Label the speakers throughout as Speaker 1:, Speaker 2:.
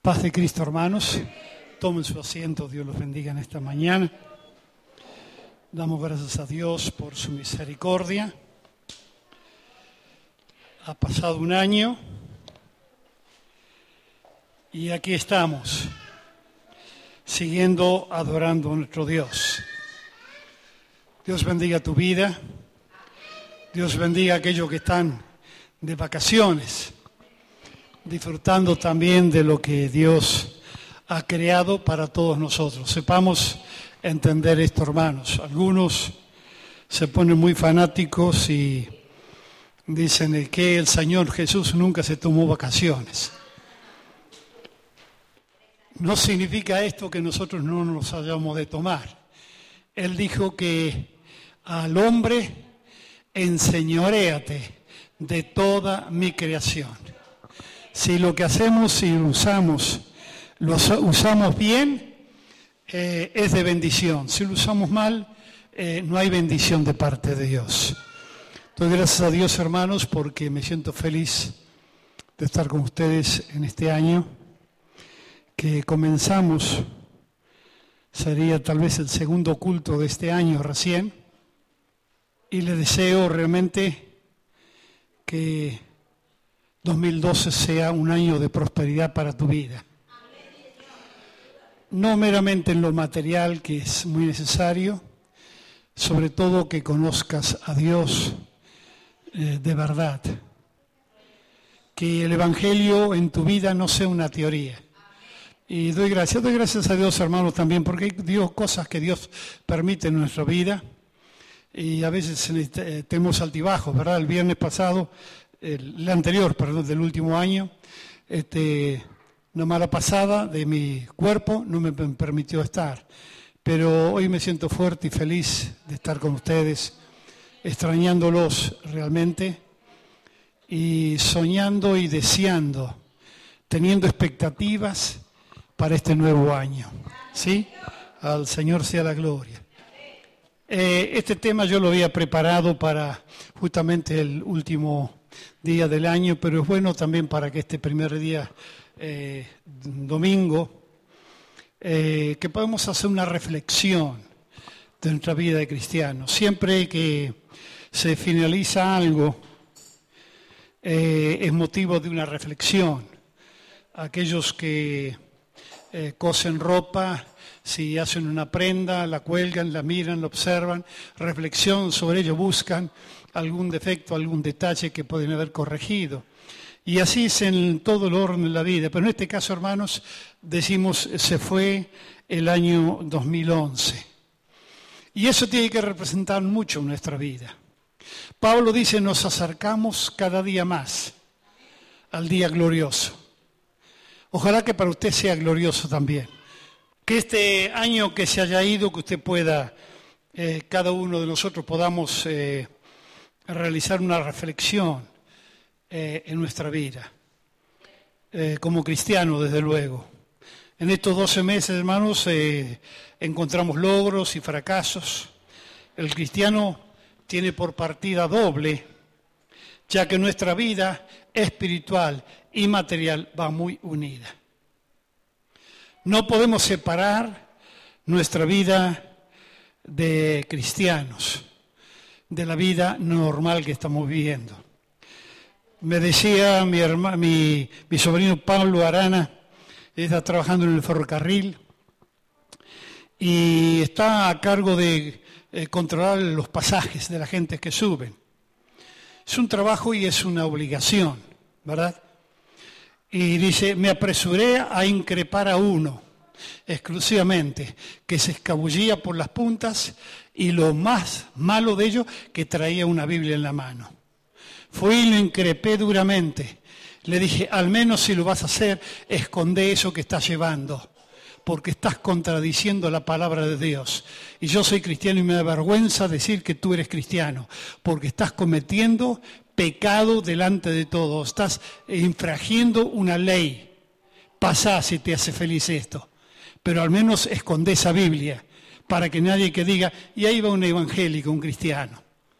Speaker 1: Paz de Cristo, hermanos. Tomen su asiento, Dios los bendiga en esta mañana. Damos gracias a Dios por su misericordia. Ha pasado un año y aquí estamos, siguiendo adorando a nuestro Dios. Dios bendiga tu vida. Dios bendiga a aquellos que están de vacaciones, disfrutando también de lo que Dios ha creado para todos nosotros. Sepamos entender esto, hermanos. Algunos se ponen muy fanáticos y dicen que el Señor Jesús nunca se tomó vacaciones. No significa esto que nosotros no nos hayamos de tomar. Él dijo que al hombre enseñoréate de toda mi creación. Si lo que hacemos, si lo usamos bien, es de bendición. Si lo usamos mal, no hay bendición de parte de Dios. Entonces, gracias a Dios, hermanos, porque me siento feliz de estar con ustedes en este año que comenzamos. Sería tal vez el segundo culto de este año recién. Y le deseo realmente que 2012 sea un año de prosperidad para tu vida. No meramente en lo material, que es muy necesario, sobre todo que conozcas a Dios de verdad. Que el Evangelio en tu vida no sea una teoría. Y doy gracias a Dios, hermanos, también, porque hay cosas que Dios permite en nuestra vida. Y a veces tenemos altibajos, ¿verdad? El viernes pasado, el anterior, del último año, una mala pasada de mi cuerpo no me permitió estar. Pero hoy me siento fuerte y feliz de estar con ustedes, extrañándolos realmente y soñando y deseando, teniendo expectativas para este nuevo año. ¿Sí? Al Señor sea la gloria. Este tema yo lo había preparado para justamente el último día del año, pero es bueno también para que este primer día, domingo, que podamos hacer una reflexión de nuestra vida de cristianos. Siempre que se finaliza algo, es motivo de una reflexión. Aquellos que cosen ropa, si hacen una prenda, la cuelgan, la miran, la observan, reflexionan sobre ello, buscan algún defecto, algún detalle que pueden haber corregido. Y así es en todo el orden de la vida. Pero en este caso, hermanos, decimos, se fue el año 2011. Y eso tiene que representar mucho en nuestra vida. Pablo dice, nos acercamos cada día más al día glorioso. Ojalá que para usted sea glorioso también. Que este año que se haya ido, que usted pueda, cada uno de nosotros podamos realizar una reflexión en nuestra vida, como cristiano, desde luego. En estos 12 meses, hermanos, encontramos logros y fracasos. El cristiano tiene por partida doble, ya que nuestra vida espiritual y material va muy unida. No podemos separar nuestra vida de cristianos, de la vida normal que estamos viviendo. Me decía mi sobrino Pablo Arana, está trabajando en el ferrocarril y está a cargo de controlar los pasajes de la gente que suben. Es un trabajo y es una obligación, ¿verdad? Y dice, me apresuré a increpar a uno, exclusivamente, que se escabullía por las puntas y lo más malo de ello, que traía una Biblia en la mano. Fui y lo increpé duramente. Le dije, al menos si lo vas a hacer, esconde eso que estás llevando, porque estás contradiciendo la palabra de Dios. Y yo soy cristiano y me da vergüenza decir que tú eres cristiano, porque estás cometiendo pecado delante de todos, estás infringiendo una ley. Pasá si te hace feliz esto, pero al menos esconde esa Biblia, para que nadie que diga, y ahí va un evangélico, un cristiano.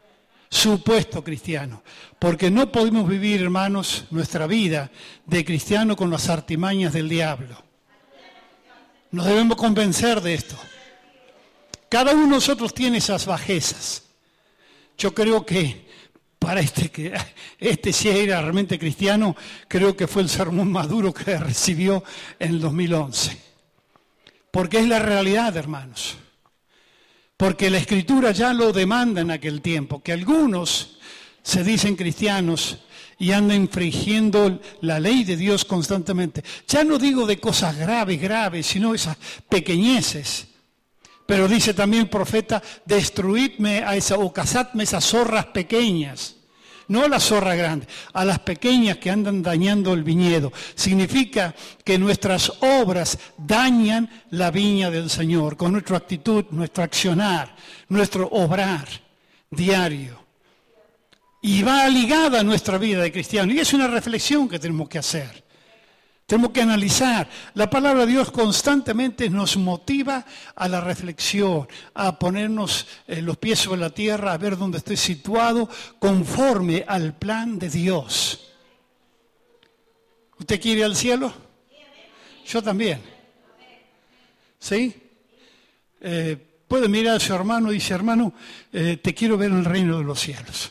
Speaker 1: supuesto cristiano. Porque no podemos vivir, hermanos, nuestra vida de cristiano con las artimañas del diablo. Nos debemos convencer de esto. Cada uno de nosotros tiene esas bajezas. Yo creo que para este si era realmente cristiano, creo que fue el sermón más duro que recibió en el 2011. Porque es la realidad, hermanos. Porque la Escritura ya lo demanda en aquel tiempo, que algunos se dicen cristianos y andan infringiendo la ley de Dios constantemente. Ya no digo de cosas graves, sino esas pequeñeces. Pero dice también el profeta, destruidme o cazadme esas zorras pequeñas. No a las zorras grandes, a las pequeñas que andan dañando el viñedo. Significa que nuestras obras dañan la viña del Señor, con nuestra actitud, nuestro accionar, nuestro obrar diario. Y va ligada a nuestra vida de cristiano. Y es una reflexión que tenemos que hacer. Tenemos que analizar. La palabra de Dios constantemente nos motiva a la reflexión, a ponernos los pies sobre la tierra, a ver dónde estoy situado, conforme al plan de Dios. ¿Usted quiere ir al cielo? Yo también. ¿Sí? Puede mirar a su hermano y dice, hermano, te quiero ver en el reino de los cielos.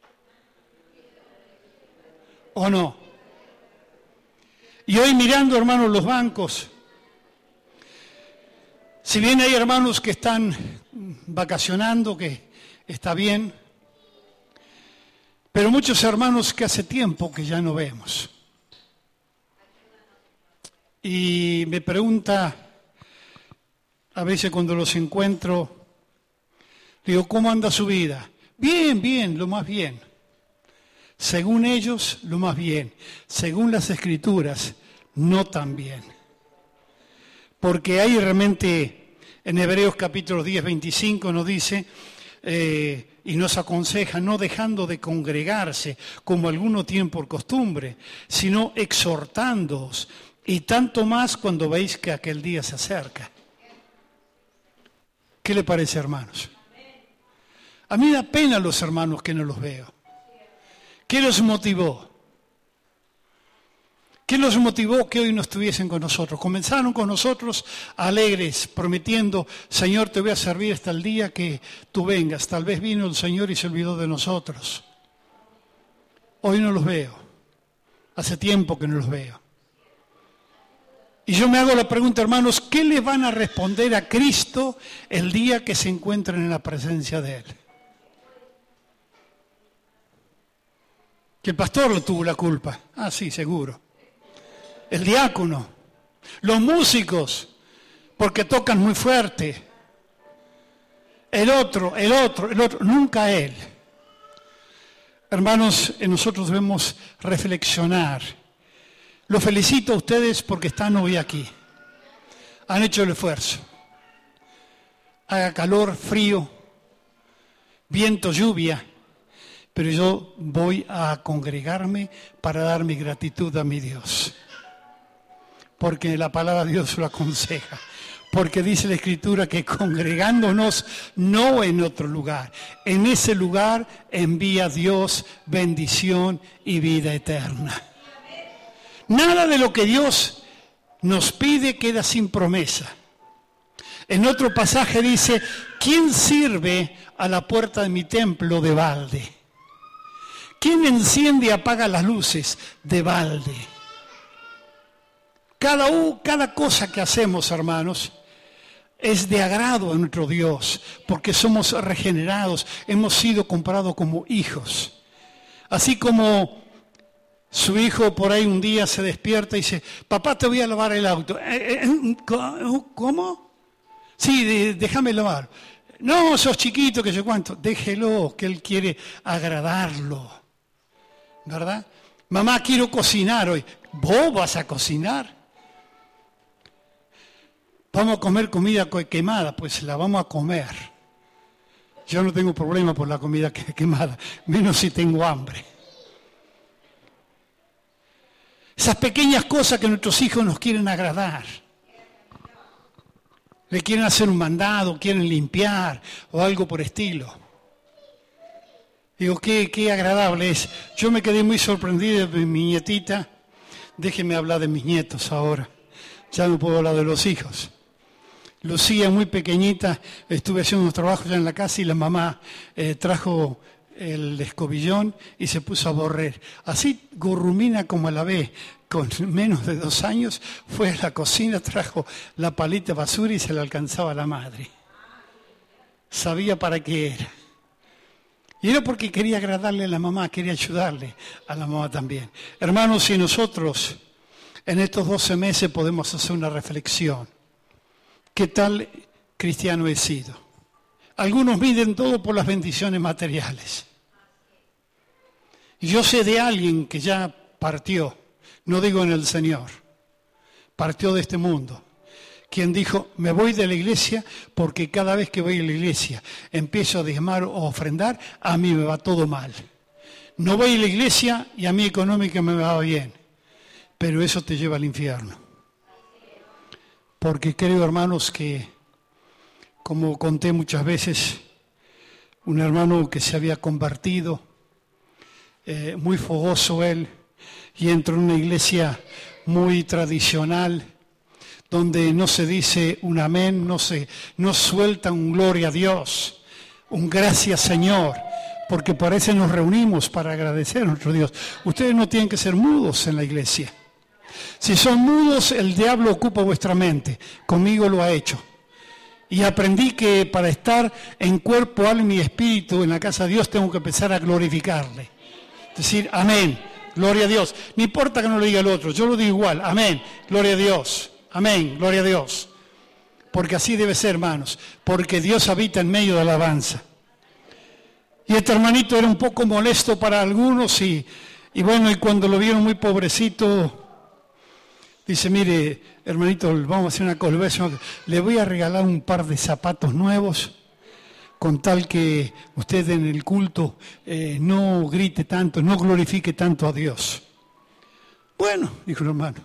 Speaker 1: ¿O no? Y hoy mirando, hermanos, los bancos, si bien hay hermanos que están vacacionando, que está bien, pero muchos hermanos que hace tiempo que ya no vemos. Y me pregunta, a veces cuando los encuentro, digo, ¿cómo anda su vida? Bien, lo más bien. Según ellos, lo más bien. Según las Escrituras, no tan bien. Porque hay realmente, en Hebreos capítulo 10, 25 nos dice, y nos aconseja, no dejando de congregarse, como algunos tienen por costumbre, sino exhortándoos, y tanto más cuando veis que aquel día se acerca. ¿Qué le parece, hermanos? A mí da pena los hermanos que no los veo. ¿Qué los motivó? ¿Qué los motivó que hoy no estuviesen con nosotros? Comenzaron con nosotros alegres, prometiendo, Señor, te voy a servir hasta el día que tú vengas. Tal vez vino el Señor y se olvidó de nosotros. Hoy no los veo. Hace tiempo que no los veo. Y yo me hago la pregunta, hermanos, ¿qué le van a responder a Cristo el día que se encuentren en la presencia de Él? Que el pastor lo tuvo la culpa. Ah, sí, seguro. El diácono. Los músicos, porque tocan muy fuerte. El otro. Nunca él. Hermanos, nosotros debemos reflexionar. Los felicito a ustedes porque están hoy aquí. Han hecho el esfuerzo. Haga calor, frío, viento, lluvia. Pero yo voy a congregarme para dar mi gratitud a mi Dios. Porque la palabra de Dios lo aconseja. Porque dice la Escritura que congregándonos no en otro lugar. En ese lugar envía Dios bendición y vida eterna. Nada de lo que Dios nos pide queda sin promesa. En otro pasaje dice, ¿quién sirve a la puerta de mi templo de balde? ¿Quién enciende y apaga las luces de balde? Cada cosa que hacemos, hermanos, es de agrado a nuestro Dios, porque somos regenerados, hemos sido comprados como hijos. Así como su hijo por ahí un día se despierta y dice, papá, te voy a lavar el auto. ¿Cómo? Sí, déjame lavar. No, sos chiquito, que yo cuánto. Déjelo, que él quiere agradarlo. ¿Verdad? Mamá, quiero cocinar hoy. ¿Vos vas a cocinar? Vamos a comer comida quemada, pues la vamos a comer. Yo no tengo problema por la comida quemada, menos si tengo hambre. Esas pequeñas cosas que nuestros hijos nos quieren agradar. Le quieren hacer un mandado, quieren limpiar o algo por estilo. Digo, qué agradable es. Yo me quedé muy sorprendido de mi nietita. Déjenme hablar de mis nietos ahora. Ya no puedo hablar de los hijos. Lucía, muy pequeñita, estuve haciendo unos trabajos ya en la casa y la mamá trajo el escobillón y se puso a barrer. Así gurrumina como la ve, con menos de 2 años, fue a la cocina, trajo la palita de basura y se la alcanzaba a la madre. Sabía para qué era. Y era porque quería agradarle a la mamá, quería ayudarle a la mamá también. Hermanos, si nosotros en estos 12 meses podemos hacer una reflexión, ¿qué tal cristiano he sido? Algunos miden todo por las bendiciones materiales. Y yo sé de alguien que ya partió, no digo en el Señor, partió de este mundo, quien dijo, me voy de la iglesia porque cada vez que voy a la iglesia empiezo a diezmar o ofrendar, a mí me va todo mal. No voy a la iglesia y a mí económica me va bien, pero eso te lleva al infierno. Porque creo, hermanos, que, como conté muchas veces, un hermano que se había convertido, muy fogoso él, y entró en una iglesia muy tradicional, donde no se dice un amén, no suelta un gloria a Dios, un gracias Señor, porque para eso nos reunimos para agradecer a nuestro Dios. Ustedes no tienen que ser mudos en la iglesia. Si son mudos, el diablo ocupa vuestra mente. Conmigo lo ha hecho. Y aprendí que para estar en cuerpo, alma y espíritu en la casa de Dios tengo que empezar a glorificarle. Decir, amén, gloria a Dios. No importa que no lo diga el otro, yo lo digo igual, amén, gloria a Dios. Amén, gloria a Dios. Porque así debe ser, hermanos. Porque Dios habita en medio de la alabanza. Y este hermanito era un poco molesto para algunos y bueno, y cuando lo vieron muy pobrecito, dice, mire, hermanito, vamos a hacer una cosa, le voy a regalar un par de zapatos nuevos, con tal que usted en el culto no grite tanto, no glorifique tanto a Dios. Bueno, dijo el hermano,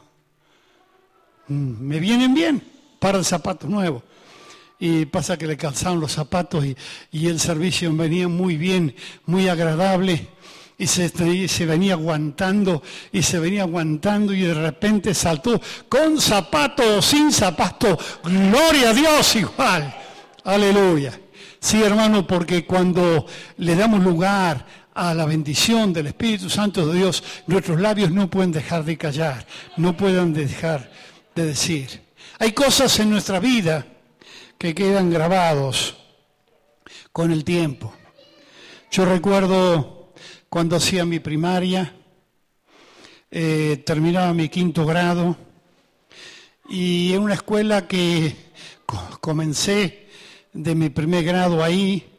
Speaker 1: me vienen bien, par de zapatos nuevos. Y pasa que le calzaron los zapatos y el servicio venía muy bien, muy agradable. Y se venía aguantando y de repente saltó con zapato o sin zapato. Gloria a Dios igual. Aleluya. Sí, hermano, porque cuando le damos lugar a la bendición del Espíritu Santo de Dios, nuestros labios no pueden dejar de callar, no pueden dejar de decir. Hay cosas en nuestra vida que quedan grabados con el tiempo. Yo recuerdo cuando hacía mi primaria, terminaba mi 5º grado y en una escuela que comencé de mi primer grado ahí,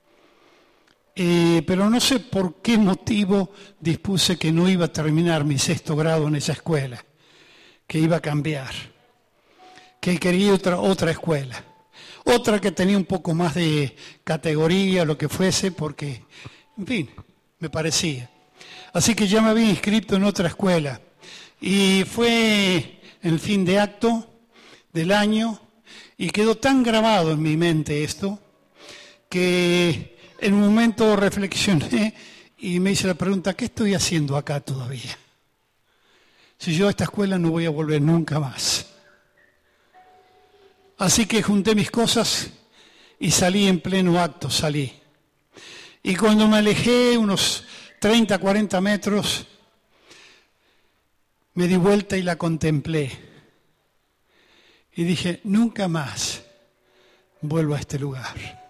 Speaker 1: pero no sé por qué motivo dispuse que no iba a terminar mi 6º grado en esa escuela, que iba a cambiar, que quería otra escuela, otra que tenía un poco más de categoría, lo que fuese, porque, en fin, me parecía. Así que ya me había inscrito en otra escuela y fue el fin de acto del año y quedó tan grabado en mi mente esto que en un momento reflexioné y me hice la pregunta, ¿qué estoy haciendo acá todavía? Si yo a esta escuela no voy a volver nunca más. Así que junté mis cosas y salí en pleno acto, salí. Y cuando me alejé unos 30, 40 metros, me di vuelta y la contemplé. Y dije, nunca más vuelvo a este lugar.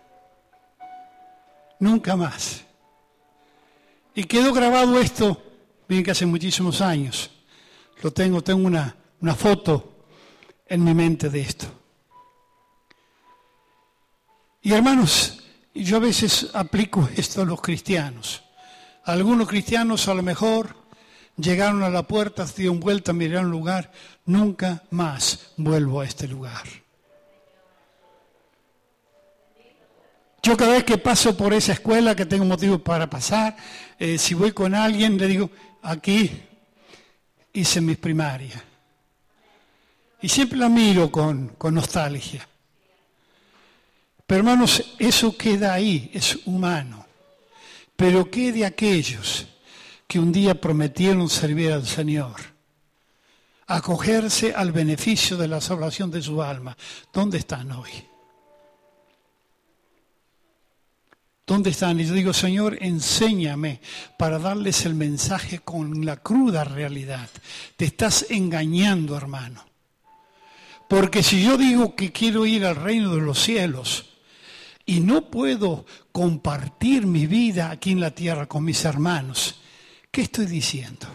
Speaker 1: Nunca más. Y quedó grabado esto, bien que hace muchísimos años. Tengo una foto en mi mente de esto. Y hermanos, yo a veces aplico esto a los cristianos. Algunos cristianos a lo mejor llegaron a la puerta, se dieron vuelta, miraron el lugar, nunca más vuelvo a este lugar. Yo cada vez que paso por esa escuela, que tengo motivo para pasar, si voy con alguien, le digo, aquí hice mis primarias. Y siempre la miro con nostalgia. Pero hermanos, eso queda ahí, es humano. Pero ¿qué de aquellos que un día prometieron servir al Señor, acogerse al beneficio de la salvación de su alma? ¿Dónde están hoy? ¿Dónde están? Y yo digo, Señor, enséñame para darles el mensaje con la cruda realidad. Te estás engañando, hermano. Porque si yo digo que quiero ir al reino de los cielos y no puedo compartir mi vida aquí en la tierra con mis hermanos, ¿qué estoy diciendo?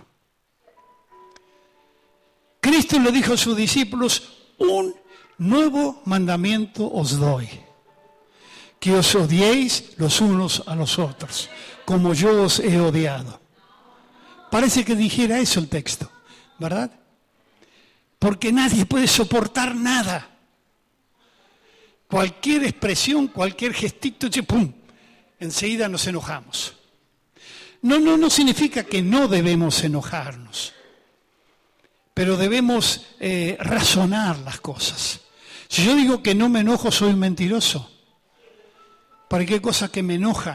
Speaker 1: Cristo le dijo a sus discípulos, un nuevo mandamiento os doy. Que os odiéis los unos a los otros, como yo os he odiado. Parece que dijera eso el texto, ¿verdad? Porque nadie puede soportar nada. Cualquier expresión, cualquier gestito, ¡pum!, enseguida nos enojamos. No significa que no debemos enojarnos, pero debemos razonar las cosas. Si yo digo que no me enojo, soy un mentiroso. ¿Para qué cosas que me enojan?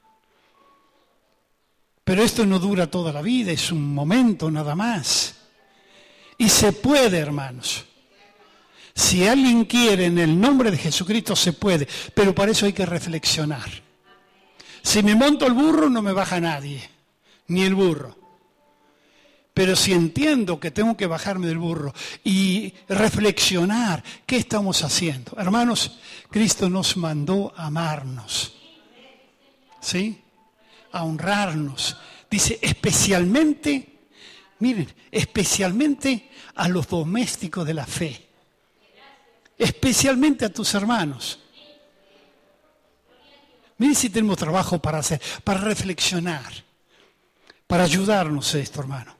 Speaker 1: Pero esto no dura toda la vida, es un momento nada más. Y se puede, hermanos. Si alguien quiere, en el nombre de Jesucristo se puede, pero para eso hay que reflexionar. Si me monto el burro no me baja nadie, ni el burro. Pero si entiendo que tengo que bajarme del burro y reflexionar, ¿qué estamos haciendo? Hermanos, Cristo nos mandó a amarnos, ¿sí? A honrarnos. Dice, especialmente, miren, especialmente a los domésticos de la fe. Especialmente a tus hermanos. Miren si tenemos trabajo para hacer, para reflexionar, para ayudarnos a esto, hermano.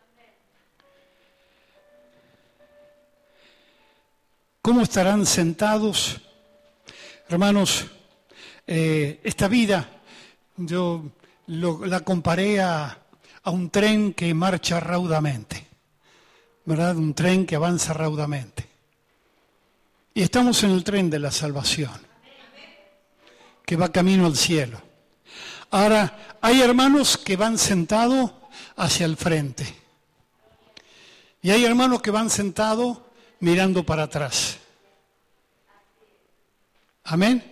Speaker 1: ¿Cómo estarán sentados? Hermanos, esta vida yo la comparé a un tren que marcha raudamente, ¿verdad? Un tren que avanza raudamente. Y estamos en el tren de la salvación, que va camino al cielo. Ahora, hay hermanos que van sentados hacia el frente. Y hay hermanos que van sentados mirando para atrás. Amén.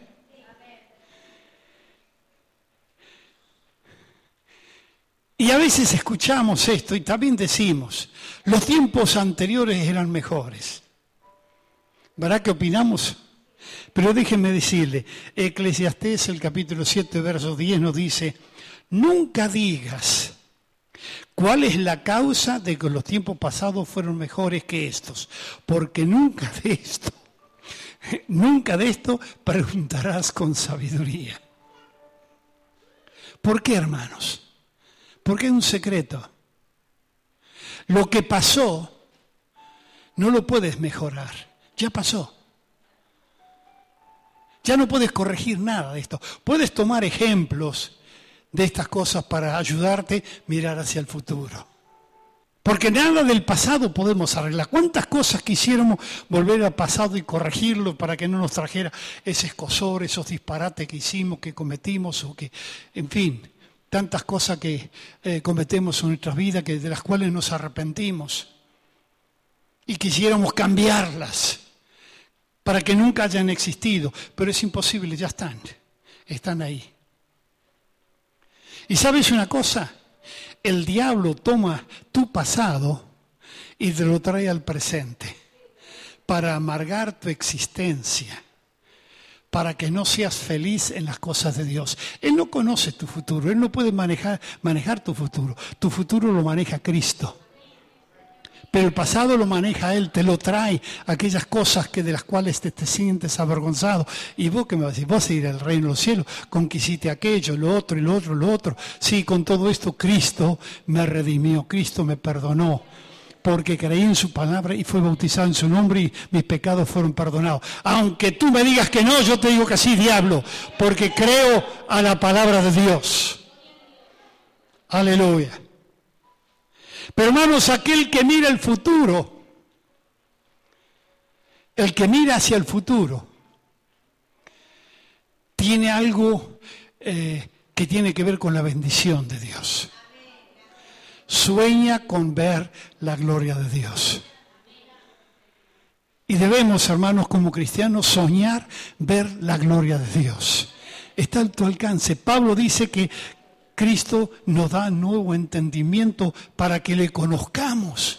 Speaker 1: Y a veces escuchamos esto y también decimos, los tiempos anteriores eran mejores. ¿Verdad que opinamos? Pero déjenme decirle, Eclesiastés, el capítulo 7, verso 10 nos dice, nunca digas cuál es la causa de que los tiempos pasados fueron mejores que estos, porque nunca de esto preguntarás con sabiduría. ¿Por qué, hermanos? Porque es un secreto. Lo que pasó no lo puedes mejorar, ya pasó. Ya no puedes corregir nada de esto. Puedes tomar ejemplos de estas cosas para ayudarte a mirar hacia el futuro. Porque nada del pasado podemos arreglar. ¿Cuántas cosas quisiéramos volver al pasado y corregirlo para que no nos trajera ese escozor, esos disparates que hicimos, que cometimos, o que, en fin, tantas cosas que cometemos en nuestras vidas, de las cuales nos arrepentimos y quisiéramos cambiarlas para que nunca hayan existido, pero es imposible, ya están ahí. ¿Y sabes una cosa? El diablo toma tu pasado y te lo trae al presente para amargar tu existencia, para que no seas feliz en las cosas de Dios. Él no conoce tu futuro, Él no puede manejar tu futuro lo maneja Cristo. Pero el pasado lo maneja Él, te lo trae, aquellas cosas de las cuales te sientes avergonzado. ¿Y vos qué me vas a decir? Vos a ir al reino de los cielos, con que hiciste aquello, lo otro, y lo otro, lo otro. Sí, con todo esto Cristo me redimió, Cristo me perdonó, porque creí en su palabra y fue bautizado en su nombre y mis pecados fueron perdonados. Aunque tú me digas que no, yo te digo que sí, diablo, porque creo a la palabra de Dios. Aleluya. Pero hermanos, aquel que mira el futuro, el que mira hacia el futuro, tiene algo que tiene que ver con la bendición de Dios. Sueña con ver la gloria de Dios. Y debemos, hermanos, como cristianos, soñar ver la gloria de Dios. Está a tu alcance. Pablo dice que Cristo nos da nuevo entendimiento para que le conozcamos.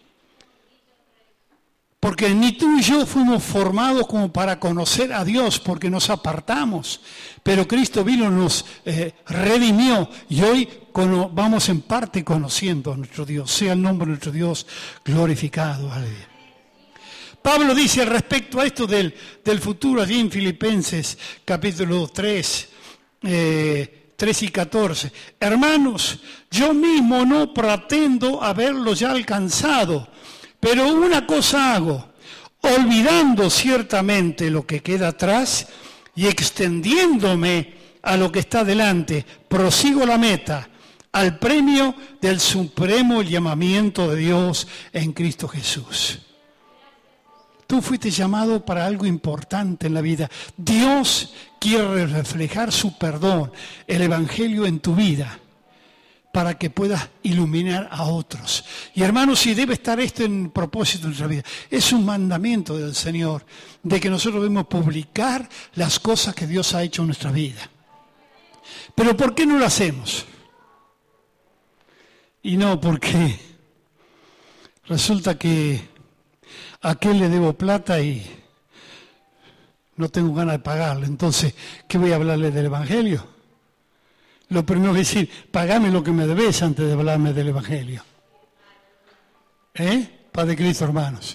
Speaker 1: Porque ni tú y yo fuimos formados como para conocer a Dios, porque nos apartamos. Pero Cristo vino, nos redimió y hoy vamos en parte conociendo a nuestro Dios. Sea el nombre de nuestro Dios glorificado. Aleluya. Pablo dice respecto a esto del futuro, allí en Filipenses capítulo 3, 3 y 14. Hermanos, yo mismo no pretendo haberlo ya alcanzado, pero una cosa hago, olvidando ciertamente lo que queda atrás y extendiéndome a lo que está delante, prosigo la meta, al premio del supremo llamamiento de Dios en Cristo Jesús. Tú fuiste llamado para algo importante en la vida. Dios quiere reflejar su perdón, el Evangelio en tu vida, para que puedas iluminar a otros. Y hermanos, si debe estar esto en propósito de nuestra vida, es un mandamiento del Señor, de que nosotros debemos publicar las cosas que Dios ha hecho en nuestra vida. Pero ¿por qué no lo hacemos? Y no porque resulta que a aquel le debo plata y no tengo ganas de pagarle. Entonces, ¿qué voy a hablarle del Evangelio? Lo primero es decir, pagame lo que me debes antes de hablarme del Evangelio. Paz de Cristo, hermanos.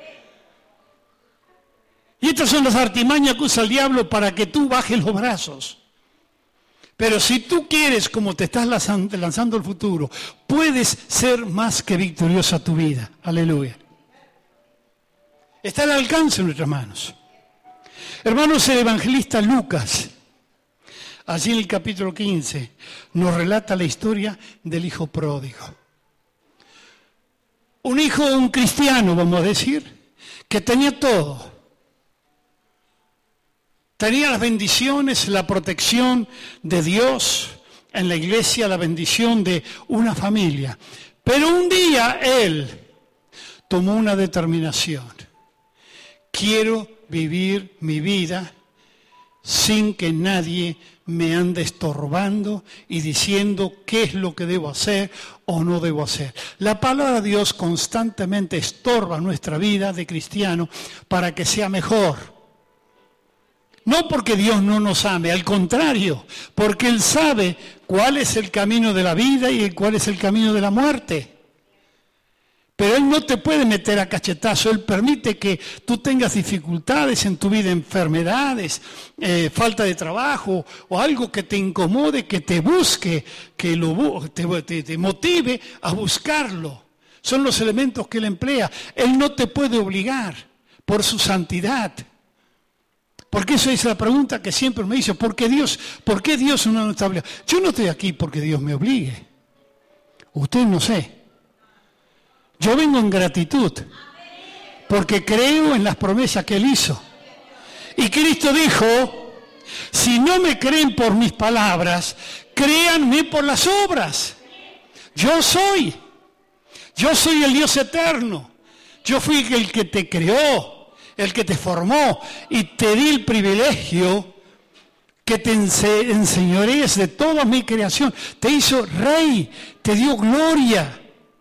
Speaker 1: Y estas son las artimañas que usa el diablo para que tú bajes los brazos. Pero si tú quieres, como te estás lanzando al futuro, puedes ser más que victoriosa tu vida. Aleluya. Está al alcance de nuestras manos. Hermanos, el evangelista Lucas, allí en el capítulo 15, nos relata la historia del hijo pródigo. Un cristiano, vamos a decir, que tenía todo. Tenía las bendiciones, la protección de Dios en la iglesia, la bendición de una familia. Pero un día él tomó una determinación. Quiero vivir mi vida sin que nadie me ande estorbando y diciendo qué es lo que debo hacer o no debo hacer. La palabra de Dios constantemente estorba nuestra vida de cristiano para que sea mejor. No porque Dios no nos ame, al contrario, porque Él sabe cuál es el camino de la vida y cuál es el camino de la muerte. Pero Él no te puede meter a cachetazo. Él permite que tú tengas dificultades en tu vida, enfermedades, falta de trabajo o algo que te incomode, que te busque, que te motive a buscarlo. Son los elementos que Él emplea. Él no te puede obligar por su santidad. Porque eso es la pregunta que siempre me dice, ¿por qué Dios no nos está obligando? Yo no estoy aquí porque Dios me obligue. Usted no sé. Yo vengo en gratitud, porque creo en las promesas que Él hizo. Y Cristo dijo, si no me creen por mis palabras, créanme por las obras. Yo soy el Dios eterno. Yo fui el que te creó, el que te formó y te di el privilegio que te enseñorees de toda mi creación. Te hizo rey, te dio gloria.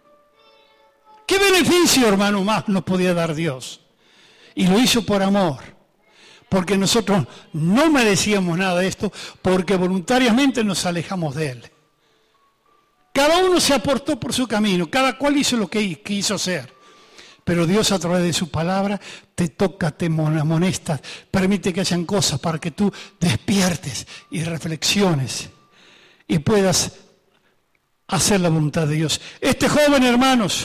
Speaker 1: ¿Qué beneficio, hermano, más nos podía dar Dios? Y lo hizo por amor, porque nosotros no merecíamos nada de esto, porque voluntariamente nos alejamos de Él. Cada uno se aportó por su camino, cada cual hizo lo que quiso hacer. Pero Dios a través de su palabra te toca, te amonesta, permite que hayan cosas para que tú despiertes y reflexiones y puedas hacer la voluntad de Dios. Este joven, hermanos,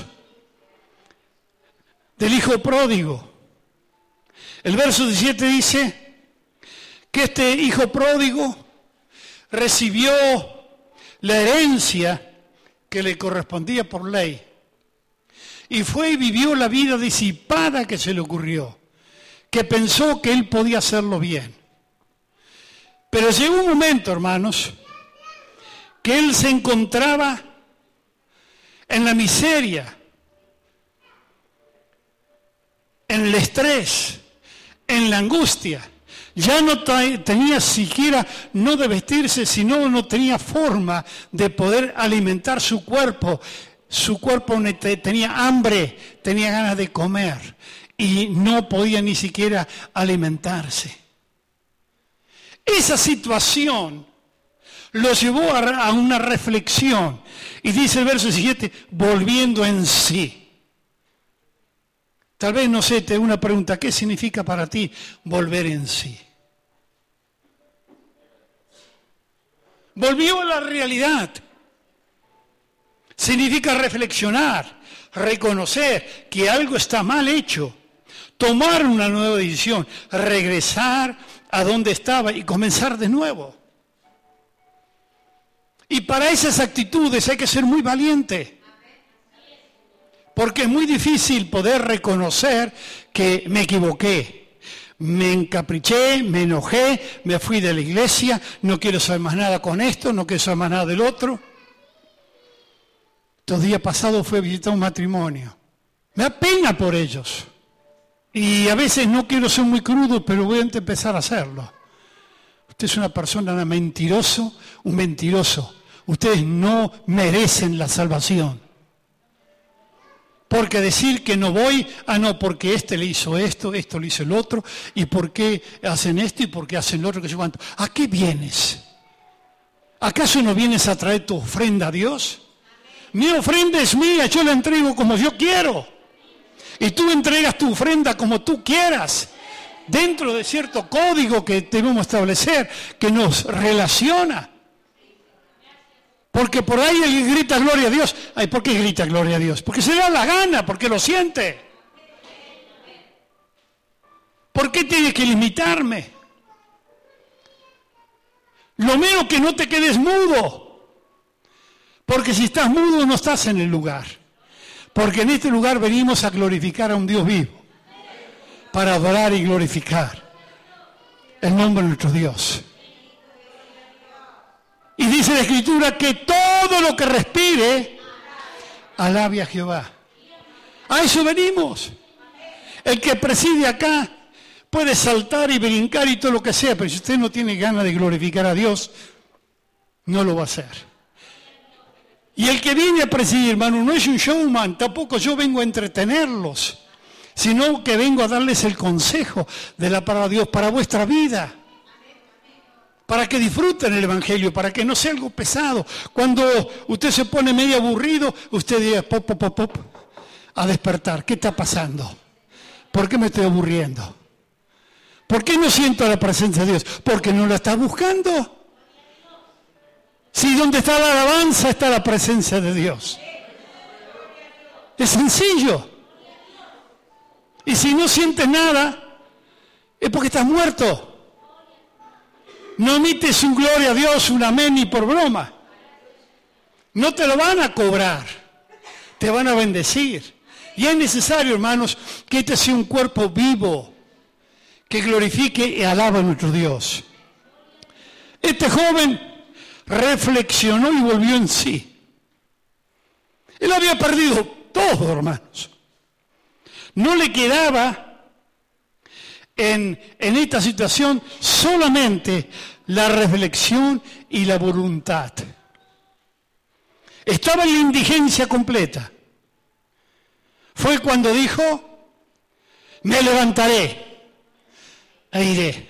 Speaker 1: del hijo pródigo. El verso 17 dice que este hijo pródigo recibió la herencia que le correspondía por ley y fue y vivió la vida disipada que se le ocurrió, que pensó que él podía hacerlo bien. Pero llegó un momento, hermanos, que él se encontraba en la miseria, en el estrés, en la angustia. Ya no tenía siquiera, no de vestirse, sino no tenía forma de poder alimentar su cuerpo. Su cuerpo tenía hambre, tenía ganas de comer y no podía ni siquiera alimentarse. Esa situación lo llevó a una reflexión. Y dice el verso 7, volviendo en sí. Tal vez, no sé, te hago una pregunta. ¿Qué significa para ti volver en sí? Volvió a la realidad. Significa reflexionar, reconocer que algo está mal hecho, tomar una nueva decisión, regresar a donde estaba y comenzar de nuevo. Y para esas actitudes hay que ser muy valiente. Porque es muy difícil poder reconocer que me equivoqué. Me encapriché, me enojé, me fui de la iglesia, no quiero saber más nada con esto, no quiero saber más nada del otro. Estos días pasados fui a visitar un matrimonio. Me da pena por ellos. Y a veces no quiero ser muy crudo, pero voy a empezar a hacerlo. Usted es una persona un mentiroso. Ustedes no merecen la salvación. Porque decir que no voy, no, porque este le hizo esto le hizo el otro, y por qué hacen esto y por qué hacen lo otro, que yo cuánto. ¿A qué vienes? ¿Acaso no vienes a traer tu ofrenda a Dios? Mi ofrenda es mía, yo la entrego como yo quiero. Y tú entregas tu ofrenda como tú quieras, dentro de cierto código que debemos establecer, que nos relaciona. Porque por ahí él grita gloria a Dios. Ay, ¿por qué grita gloria a Dios? Porque se le da la gana, porque lo siente. ¿Por qué tienes que limitarme? Lo menos que no te quedes mudo. Porque si estás mudo no estás en el lugar. Porque en este lugar venimos a glorificar a un Dios vivo. Para adorar y glorificar el nombre de nuestro Dios. Y dice la Escritura que todo lo que respire, alabe a Jehová. A eso venimos. El que preside acá puede saltar y brincar y todo lo que sea, pero si usted no tiene ganas de glorificar a Dios, no lo va a hacer. Y el que viene a presidir, hermano, no es un showman, tampoco yo vengo a entretenerlos, sino que vengo a darles el consejo de la palabra de Dios para vuestra vida. Para que disfruten el Evangelio, para que no sea algo pesado. Cuando usted se pone medio aburrido, usted diga, pop, a despertar. ¿Qué está pasando? ¿Por qué me estoy aburriendo? ¿Por qué no siento la presencia de Dios? Porque no la está buscando. Si donde está la alabanza está la presencia de Dios. Es sencillo. Y si no sientes nada, es porque estás muerto. No emites un gloria a Dios, un amén, ni por broma. No te lo van a cobrar, te van a bendecir. Y es necesario, hermanos, que este sea un cuerpo vivo, que glorifique y alabe a nuestro Dios. Este joven reflexionó y volvió en sí. Él había perdido todo, hermanos. No le quedaba en esta situación solamente la reflexión y la voluntad. Estaba en la indigencia completa. Fue cuando dijo, me levantaré e iré.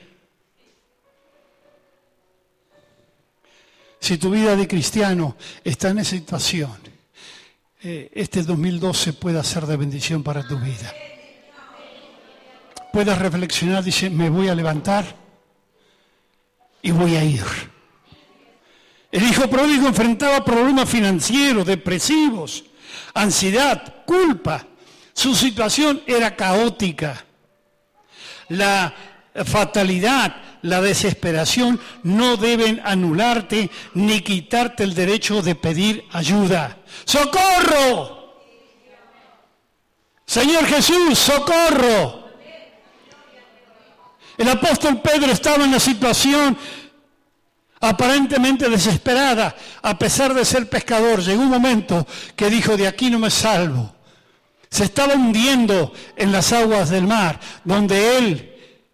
Speaker 1: Si tu vida de cristiano está en esa situación, este 2012 puede ser de bendición para tu vida. Puedas reflexionar, dice, me voy a levantar y voy a ir. El hijo pródigo enfrentaba problemas financieros, depresivos, ansiedad, culpa. Su situación era caótica. La fatalidad, la desesperación no deben anularte ni quitarte el derecho de pedir ayuda. ¡Socorro! Señor Jesús, ¡socorro! El apóstol Pedro estaba en la situación aparentemente desesperada, a pesar de ser pescador. Llegó un momento que dijo, de aquí no me salvo. Se estaba hundiendo en las aguas del mar, donde él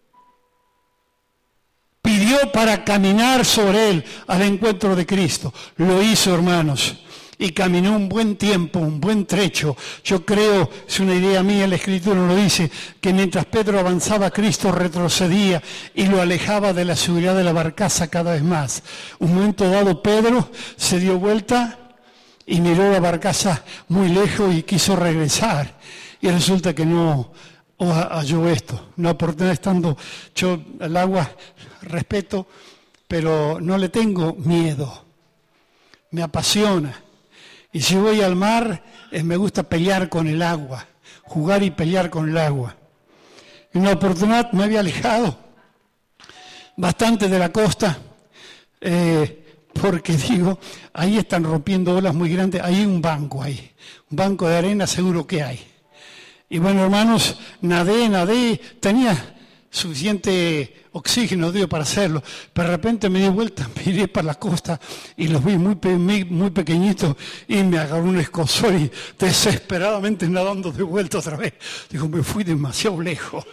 Speaker 1: pidió para caminar sobre él al encuentro de Cristo. Lo hizo, hermanos, y caminó un buen tiempo, un buen trecho. Yo creo, es una idea mía, la Escritura lo dice, que mientras Pedro avanzaba, Cristo retrocedía y lo alejaba de la seguridad de la barcaza cada vez más. Un momento dado, Pedro se dio vuelta y miró la barcaza muy lejos y quiso regresar. Y resulta que no halló esto. Una oportunidad estando yo al agua, respeto, pero no le tengo miedo. Me apasiona. Y si voy al mar, me gusta pelear con el agua, jugar y pelear con el agua. En una oportunidad me había alejado bastante de la costa, porque digo, ahí están rompiendo olas muy grandes, hay un banco ahí, un banco de arena seguro que hay. Y bueno, hermanos, nadé, tenía suficiente oxígeno, digo, para hacerlo, pero de repente me di vuelta, miré para la costa y los vi muy pequeñitos y me agarró un escozor y desesperadamente nadando de vuelta otra vez. Digo, me fui demasiado lejos.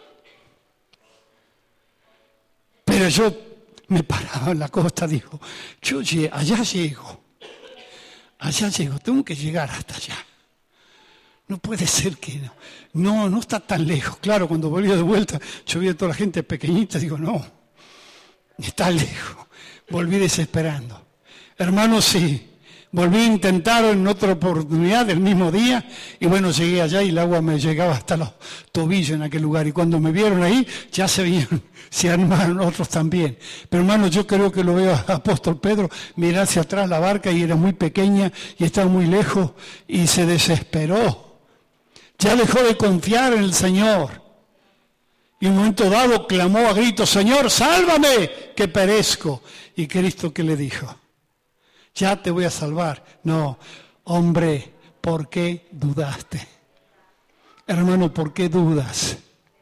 Speaker 1: Pero yo me paraba en la costa, digo, allá llego, tengo que llegar hasta allá. No puede ser que no está tan lejos. Claro, cuando volví de vuelta, yo vi a toda la gente pequeñita, digo, no, está lejos. Volví desesperando. Hermanos, sí, volví a intentar en otra oportunidad del mismo día, y bueno, llegué allá y el agua me llegaba hasta los tobillos en aquel lugar. Y cuando me vieron ahí, ya se armaron otros también. Pero hermanos, yo creo que lo veo a apóstol Pedro mirar hacia atrás la barca y era muy pequeña y estaba muy lejos y se desesperó. Ya dejó de confiar en el Señor. Y en un momento dado clamó a gritos, Señor, sálvame, que perezco. Y Cristo, ¿qué le dijo? Ya te voy a salvar. No, hombre, ¿por qué dudaste? Hermano, ¿por qué dudas?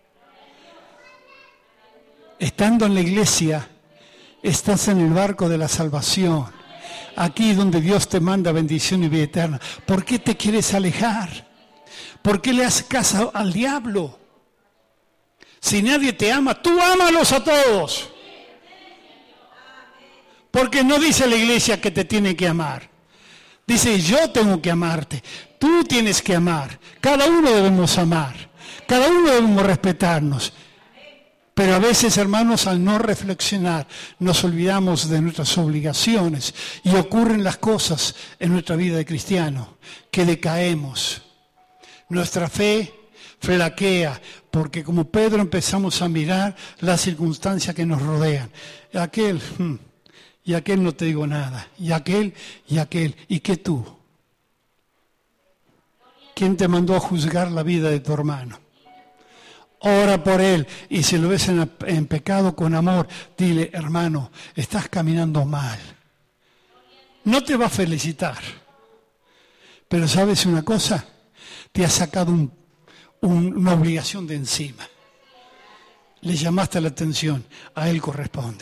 Speaker 1: Estando en la iglesia, estás en el barco de la salvación. Aquí donde Dios te manda bendición y vida eterna. ¿Por qué te quieres alejar? ¿Por qué le haces caso al diablo? Si nadie te ama, tú ámalos a todos. Porque no dice la iglesia que te tiene que amar. Dice, yo tengo que amarte. Tú tienes que amar. Cada uno debemos amar. Cada uno debemos respetarnos. Pero a veces, hermanos, al no reflexionar, nos olvidamos de nuestras obligaciones y ocurren las cosas en nuestra vida de cristiano, que decaemos. Nuestra fe flaquea, porque como Pedro empezamos a mirar las circunstancias que nos rodean. Y aquel no te digo nada, y aquel, ¿y qué tú? ¿Quién te mandó a juzgar la vida de tu hermano? Ora por él, y si lo ves en pecado con amor, dile, hermano, estás caminando mal. No te va a felicitar, pero ¿sabes una cosa? Te ha sacado una obligación de encima. Le llamaste la atención, a él corresponde.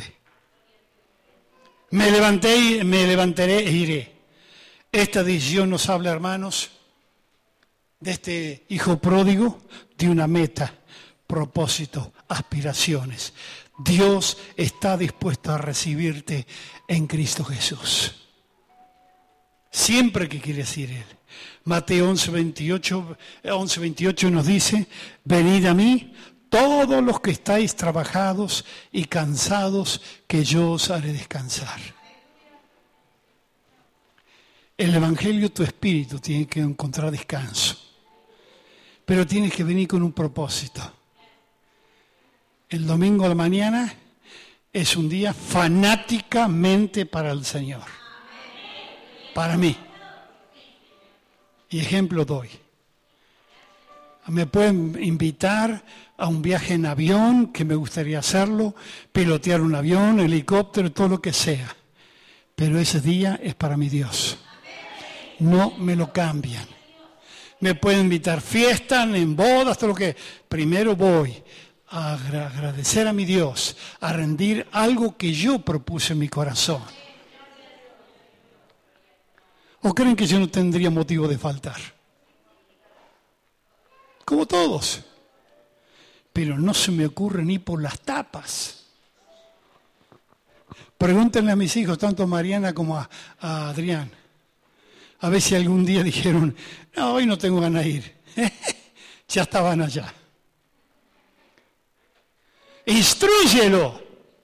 Speaker 1: Me levantaré e iré. Esta decisión nos habla, hermanos, de este hijo pródigo, de una meta, propósito, aspiraciones. Dios está dispuesto a recibirte en Cristo Jesús. Siempre que quieres ir Él. Mateo 11:28 nos dice, venid a mí todos los que estáis trabajados y cansados, que yo os haré descansar. El Evangelio, tu espíritu tiene que encontrar descanso, pero tienes que venir con un propósito. El domingo a la mañana es un día fanáticamente para el Señor, para mí. Y ejemplo doy. Me pueden invitar a un viaje en avión, que me gustaría hacerlo, pilotear un avión, helicóptero, todo lo que sea. Pero ese día es para mi Dios. No me lo cambian. Me pueden invitar fiestas, en bodas, todo lo que... Primero voy a agradecer a mi Dios, a rendir algo que yo propuse en mi corazón. ¿O creen que yo no tendría motivo de faltar? Como todos. Pero no se me ocurre ni por las tapas. Pregúntenle a mis hijos, tanto a Mariana como a Adrián. A ver si algún día dijeron, no, hoy no tengo ganas de ir. Ya estaban allá. Instrúyelo.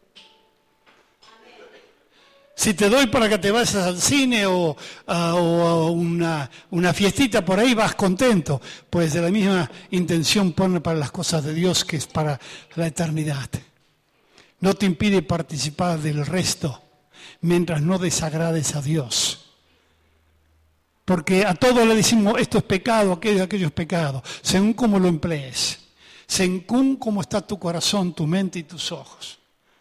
Speaker 1: Si te doy para que te vayas al cine o a una fiestita por ahí, vas contento. Pues de la misma intención pone para las cosas de Dios, que es para la eternidad. No te impide participar del resto mientras no desagrades a Dios. Porque a todos le decimos, esto es pecado, aquello es pecado, según cómo lo emplees, según cómo está tu corazón, tu mente y tus ojos.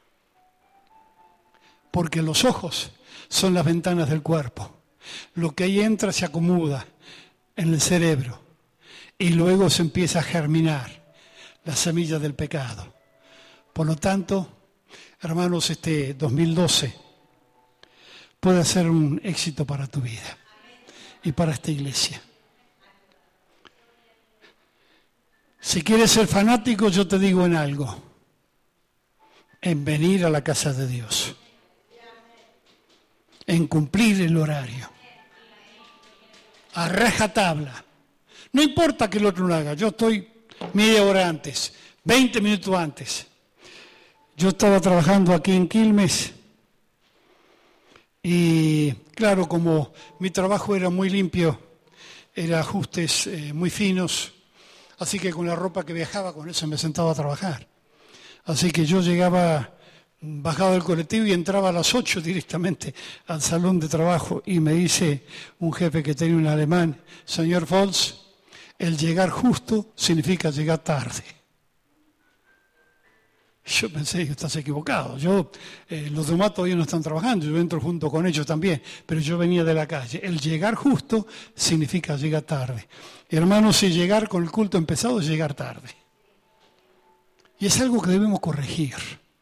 Speaker 1: Porque los ojos son las ventanas del cuerpo. Lo que ahí entra se acomoda en el cerebro y luego se empieza a germinar la semilla del pecado. Por lo tanto, hermanos, este 2012 puede ser un éxito para tu vida y para esta iglesia. Si quieres ser fanático, yo te digo en algo: en venir a la casa de Dios, en cumplir el horario, a rajatabla. No importa que el otro lo haga, yo estoy media hora antes, 20 minutos antes. Yo estaba trabajando aquí en Quilmes y claro, como mi trabajo era muy limpio, era ajustes muy finos, así que con la ropa que viajaba, con eso me sentaba a trabajar. Así que yo bajaba del colectivo y entraba a las 8 directamente al salón de trabajo y me dice un jefe que tenía un alemán, señor Volz, el llegar justo significa llegar tarde. Yo pensé que estás equivocado. Los demás todavía no están trabajando, yo entro junto con ellos también, pero yo venía de la calle. El llegar justo significa llegar tarde. Hermanos, si llegar con el culto empezado es llegar tarde. Y es algo que debemos corregir.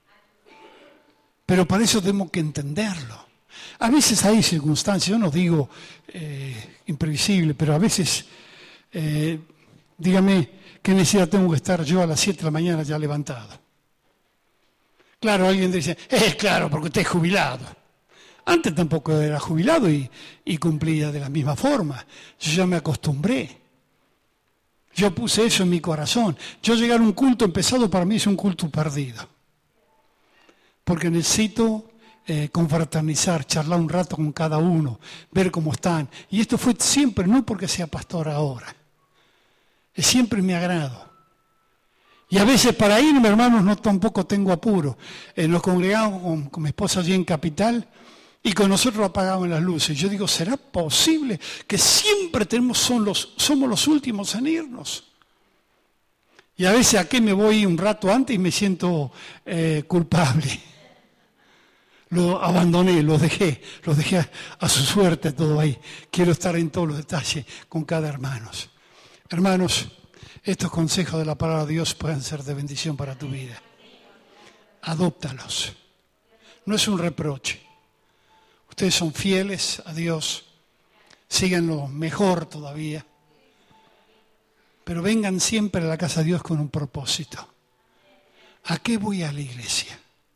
Speaker 1: Pero para eso tenemos que entenderlo. A veces hay circunstancias, yo no digo imprevisible, pero a veces, dígame, ¿qué necesidad tengo que estar yo a las 7 de la mañana ya levantado? Claro, alguien dice, claro, porque usted es jubilado. Antes tampoco era jubilado y cumplía de la misma forma. Yo ya me acostumbré. Yo puse eso en mi corazón. Yo llegar a un culto empezado para mí es un culto perdido. Porque necesito confraternizar, charlar un rato con cada uno, ver cómo están. Y esto fue siempre, no porque sea pastor ahora. Es siempre mi agrado. Y a veces para irme, hermanos, no tampoco tengo apuro. Nos congregamos con mi esposa allí en Capital y con nosotros apagaban las luces. Yo digo, ¿será posible que siempre somos los últimos en irnos? Y a veces aquí me voy un rato antes y me siento culpable. Lo abandoné, los dejé a su suerte todo ahí. Quiero estar en todos los detalles con cada hermano. Hermanos, estos consejos de la palabra de Dios pueden ser de bendición para tu vida. Adóptalos. No es un reproche. Ustedes son fieles a Dios. Síganlo mejor todavía. Pero vengan siempre a la casa de Dios con un propósito. ¿A qué voy a la iglesia?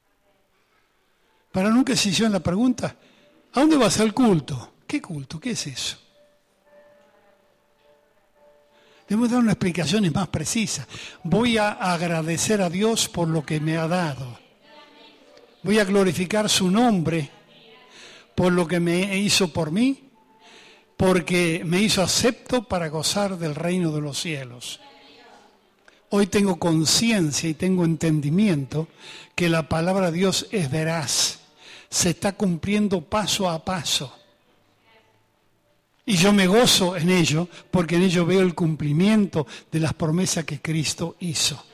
Speaker 1: Para nunca se hicieron la pregunta, ¿a dónde vas al culto? ¿Qué culto? ¿Qué es eso? Debemos dar unas explicaciones más precisas. Voy a agradecer a Dios por lo que me ha dado. Voy a glorificar su nombre por lo que me hizo por mí, porque me hizo acepto para gozar del reino de los cielos. Hoy tengo conciencia y tengo entendimiento que la palabra de Dios es veraz. Se está cumpliendo paso a paso. Y yo me gozo en ello, porque en ello veo el cumplimiento de las promesas que Cristo hizo.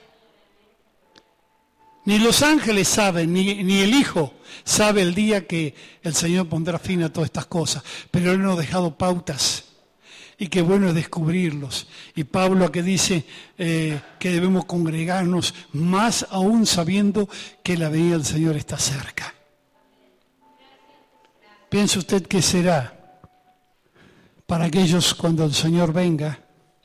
Speaker 1: Ni los ángeles saben, ni el Hijo sabe el día que el Señor pondrá fin a todas estas cosas. Pero Él nos ha dejado pautas y qué bueno es descubrirlos. Y Pablo que dice que debemos congregarnos más aún sabiendo que la venida del Señor está cerca. ¿Piensa usted qué será para aquellos cuando el Señor venga?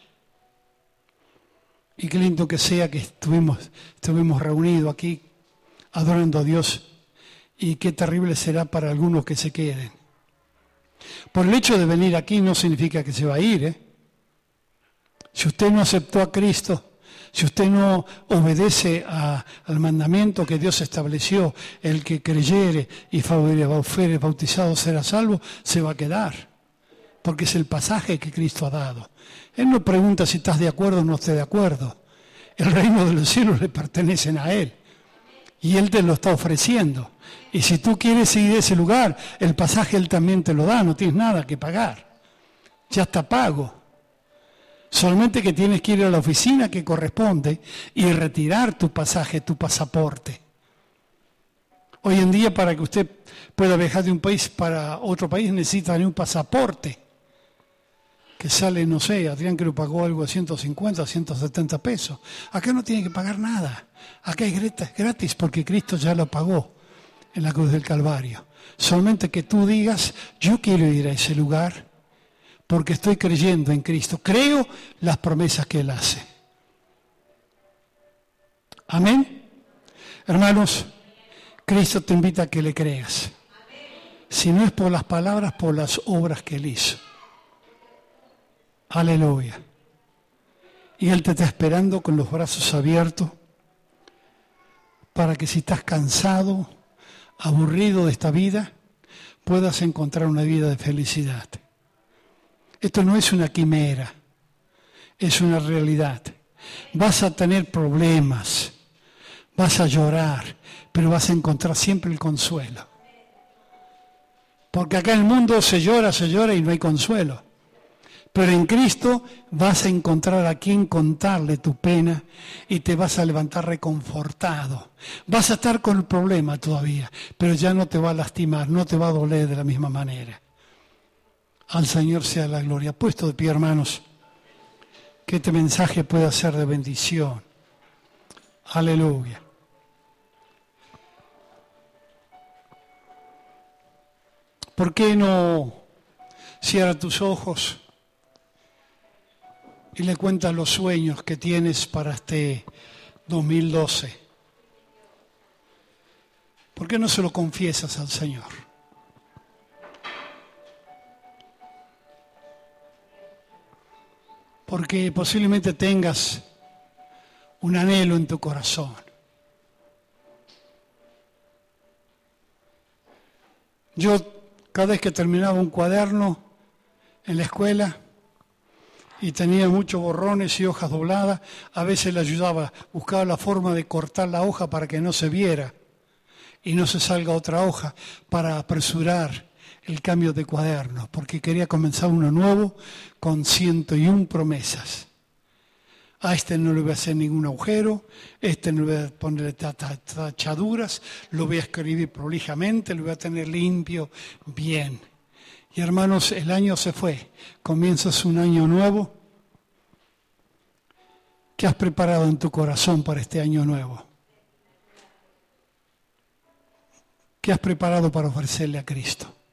Speaker 1: Y qué lindo que sea que estuvimos reunidos aquí adorando a Dios, y qué terrible será para algunos que se queden. Por el hecho de venir aquí no significa que se va a ir, Si usted no aceptó a Cristo, si usted no obedece al mandamiento que Dios estableció, el que creyere y fuere bautizado será salvo, se va a quedar, porque es el pasaje que Cristo ha dado. Él no pregunta si estás de acuerdo o no estás de acuerdo. El reino de los cielos le pertenecen a Él. Y Él te lo está ofreciendo. Y si tú quieres ir a ese lugar, el pasaje Él también te lo da, no tienes nada que pagar. Ya está pago. Solamente que tienes que ir a la oficina que corresponde y retirar tu pasaje, tu pasaporte. Hoy en día, para que usted pueda viajar de un país para otro país, necesita un pasaporte. Que sale, no sé, Adrián que lo pagó algo de 150, 170 pesos. Acá no tiene que pagar nada. Acá es gratis porque Cristo ya lo pagó en la cruz del Calvario. Solamente que tú digas, yo quiero ir a ese lugar porque estoy creyendo en Cristo. Creo las promesas que Él hace. Amén. Hermanos, Cristo te invita a que le creas. Si no es por las palabras, por las obras que Él hizo. Aleluya. Y Él te está esperando con los brazos abiertos para que si estás cansado, aburrido de esta vida, puedas encontrar una vida de felicidad. Esto no es una quimera, es una realidad. Vas a tener problemas, vas a llorar, pero vas a encontrar siempre el consuelo. Porque acá en el mundo se llora y no hay consuelo. Pero en Cristo vas a encontrar a quien contarle tu pena y te vas a levantar reconfortado. Vas a estar con el problema todavía, pero ya no te va a lastimar, no te va a doler de la misma manera. Al Señor sea la gloria. Puesto de pie, hermanos, que este mensaje pueda ser de bendición. Aleluya. ¿Por qué no cierras tus ojos y le cuentas los sueños que tienes para este 2012? ¿Por qué no se lo confiesas al Señor? Porque posiblemente tengas un anhelo en tu corazón. Yo, cada vez que terminaba un cuaderno en la escuela, y tenía muchos borrones y hojas dobladas, a veces le ayudaba, buscaba la forma de cortar la hoja para que no se viera y no se salga otra hoja, para apresurar el cambio de cuaderno, porque quería comenzar uno nuevo con 101 promesas. A este no le voy a hacer ningún agujero, este no le voy a poner tachaduras, lo voy a escribir prolijamente, lo voy a tener limpio, bien. Y hermanos, el año se fue, comienzas un año nuevo. ¿Qué has preparado en tu corazón para este año nuevo? ¿Qué has preparado para ofrecerle a Cristo?